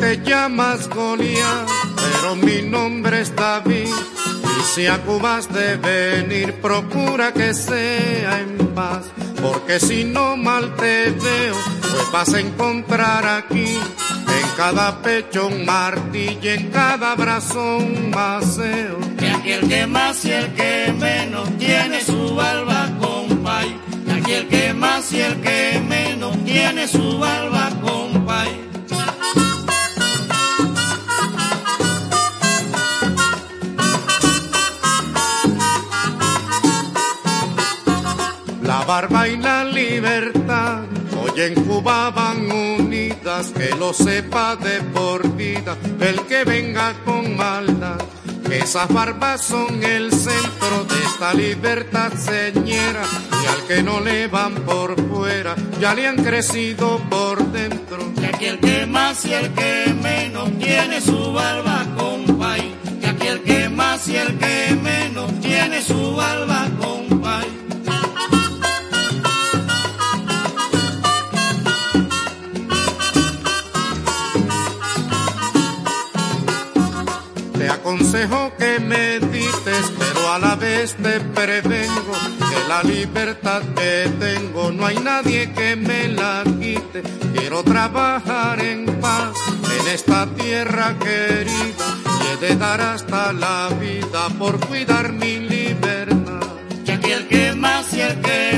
te llamas Goliat, pero mi nombre es David. Y si a Cuba has de venir, procura que sea en paz, porque si no mal te veo, pues vas a encontrar aquí en cada pecho un martillo, en cada brazo un maceo. Que aquí el que más y el que menos tiene su barba, compay. Que aquí el que más y el que menos tiene su barba, compay. La barba y la libertad hoy en Cuba van unidas, que lo sepa de por vida el que venga con maldad. Esas barbas son el centro de esta libertad señera, y al que no le van por fuera ya le han crecido por dentro. Que aquí el que más y el que menos tiene su barba, compay. Que aquí el que más y el que menos tiene su barba, compay. Te aconsejo que medites, pero a la vez te prevengo que la libertad que tengo no hay nadie que me la quite. Quiero trabajar en paz en esta tierra querida y he de dar hasta la vida por cuidar mi libertad. Que aquí el que más y el que